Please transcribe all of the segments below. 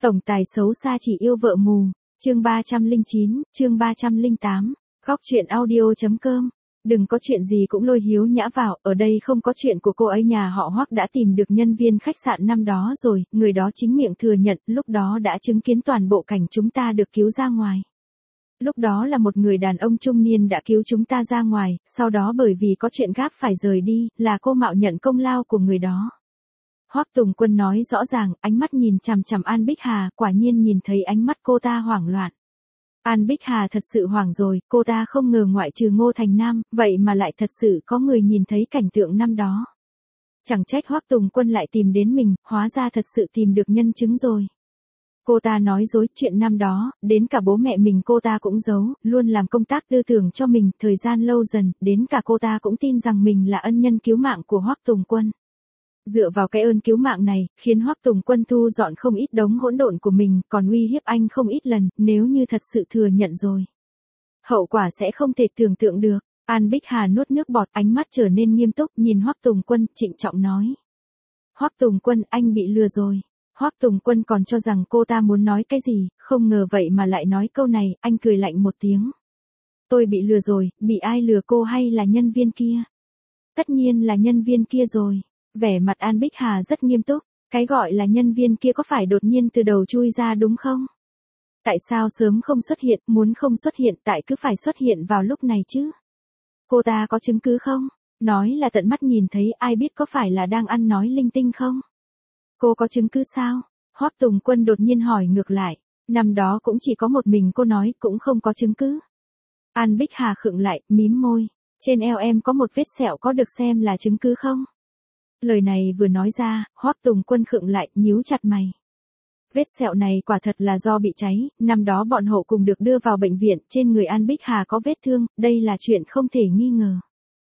Tổng tài xấu xa chỉ yêu vợ mù. Chương 309, chương 308. Góc truyện audio.com. Đừng có chuyện gì cũng lôi Hiếu Nhã vào, ở đây không có chuyện của cô ấy. Nhà họ Hoắc đã tìm được nhân viên khách sạn năm đó rồi, người đó chính miệng thừa nhận, lúc đó đã chứng kiến toàn bộ cảnh chúng ta được cứu ra ngoài. Lúc đó là một người đàn ông trung niên đã cứu chúng ta ra ngoài, sau đó bởi vì có chuyện gấp phải rời đi, là cô mạo nhận công lao của người đó. Hoắc Tùng Quân nói rõ ràng, ánh mắt nhìn chằm chằm An Bích Hà, quả nhiên nhìn thấy ánh mắt cô ta hoảng loạn. An Bích Hà thật sự hoảng rồi, cô ta không ngờ ngoại trừ Ngô Thành Nam, vậy mà lại thật sự có người nhìn thấy cảnh tượng năm đó. Chẳng trách Hoắc Tùng Quân lại tìm đến mình, hóa ra thật sự tìm được nhân chứng rồi. Cô ta nói dối, chuyện năm đó, đến cả bố mẹ mình cô ta cũng giấu, luôn làm công tác tư tưởng cho mình, thời gian lâu dần, đến cả cô ta cũng tin rằng mình là ân nhân cứu mạng của Hoắc Tùng Quân. Dựa vào cái ơn cứu mạng này, khiến Hoắc Tùng Quân thu dọn không ít đống hỗn độn của mình, còn uy hiếp anh không ít lần, nếu như thật sự thừa nhận rồi. Hậu quả sẽ không thể tưởng tượng được. An Bích Hà nuốt nước bọt, ánh mắt trở nên nghiêm túc, nhìn Hoắc Tùng Quân, trịnh trọng nói. Hoắc Tùng Quân, anh bị lừa rồi. Hoắc Tùng Quân còn cho rằng cô ta muốn nói cái gì, không ngờ vậy mà lại nói câu này, anh cười lạnh một tiếng. Tôi bị lừa rồi, bị ai lừa, cô hay là nhân viên kia? Tất nhiên là nhân viên kia rồi. Vẻ mặt An Bích Hà rất nghiêm túc, cái gọi là nhân viên kia có phải đột nhiên từ đầu chui ra đúng không? Tại sao sớm không xuất hiện, muốn không xuất hiện tại cứ phải xuất hiện vào lúc này chứ? Cô ta có chứng cứ không? Nói là tận mắt nhìn thấy, ai biết có phải là đang ăn nói linh tinh không? Cô có chứng cứ sao? Hoắc Tùng Quân đột nhiên hỏi ngược lại, năm đó cũng chỉ có một mình cô nói, cũng không có chứng cứ. An Bích Hà khựng lại, mím môi, trên eo em có một vết sẹo, có được xem là chứng cứ không? Lời này vừa nói ra, Hoắc Tùng Quân khựng lại, nhíu chặt mày. Vết sẹo này quả thật là do bị cháy, năm đó bọn họ cùng được đưa vào bệnh viện, trên người An Bích Hà có vết thương, đây là chuyện không thể nghi ngờ.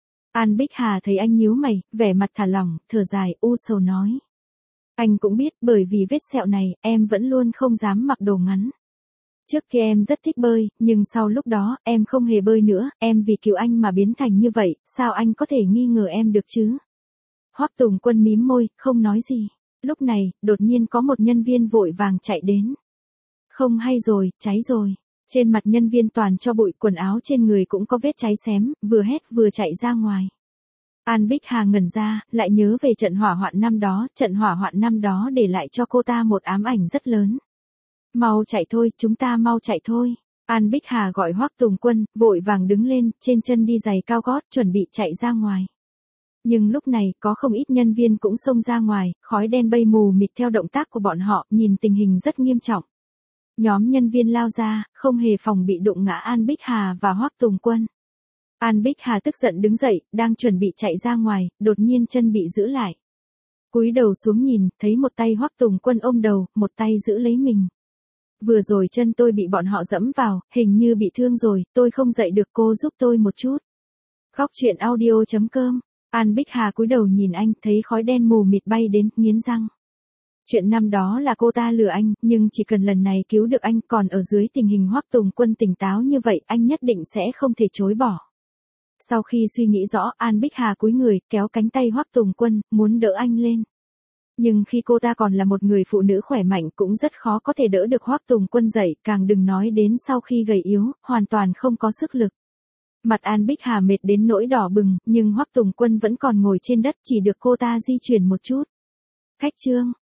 An Bích Hà thấy anh nhíu mày, vẻ mặt thả lỏng, thở dài, u sầu nói. Anh cũng biết, bởi vì vết sẹo này, em vẫn luôn không dám mặc đồ ngắn. Trước kia em rất thích bơi, nhưng sau lúc đó, em không hề bơi nữa, em vì cứu anh mà biến thành như vậy, sao anh có thể nghi ngờ em được chứ? Hoắc Tùng Quân mím môi, không nói gì. Lúc này, đột nhiên có một nhân viên vội vàng chạy đến. Không hay rồi, cháy rồi. Trên mặt nhân viên toàn cho bụi, quần áo trên người cũng có vết cháy xém, vừa hét vừa chạy ra ngoài. An Bích Hà ngẩn ra, lại nhớ về trận hỏa hoạn năm đó để lại cho cô ta một ám ảnh rất lớn. Mau chạy thôi, chúng ta mau chạy thôi. An Bích Hà gọi Hoắc Tùng Quân, vội vàng đứng lên, trên chân đi giày cao gót, chuẩn bị chạy ra ngoài. Nhưng lúc này, có không ít nhân viên cũng xông ra ngoài, khói đen bay mù mịt theo động tác của bọn họ, nhìn tình hình rất nghiêm trọng. Nhóm nhân viên lao ra, không hề phòng bị đụng ngã An Bích Hà và Hoắc Tùng Quân. An Bích Hà tức giận đứng dậy, đang chuẩn bị chạy ra ngoài, đột nhiên chân bị giữ lại. Cúi đầu xuống nhìn, thấy một tay Hoắc Tùng Quân ôm đầu, một tay giữ lấy mình. Vừa rồi chân tôi bị bọn họ dẫm vào, hình như bị thương rồi, tôi không dậy được, cô giúp tôi một chút. Góc truyện audio.com. An Bích Hà cúi đầu nhìn anh, thấy khói đen mù mịt bay đến, nghiến răng. Chuyện năm đó là cô ta lừa anh, nhưng chỉ cần lần này cứu được anh, còn ở dưới tình hình Hoắc Tùng Quân tỉnh táo như vậy, anh nhất định sẽ không thể chối bỏ. Sau khi suy nghĩ rõ, An Bích Hà cúi người, kéo cánh tay Hoắc Tùng Quân, muốn đỡ anh lên. Nhưng khi cô ta còn là một người phụ nữ khỏe mạnh cũng rất khó có thể đỡ được Hoắc Tùng Quân dậy, càng đừng nói đến sau khi gầy yếu, hoàn toàn không có sức lực. Mặt An Bích Hà mệt đến nỗi đỏ bừng, nhưng Hoắc Tùng Quân vẫn còn ngồi trên đất, chỉ được cô ta di chuyển một chút. Khách trương,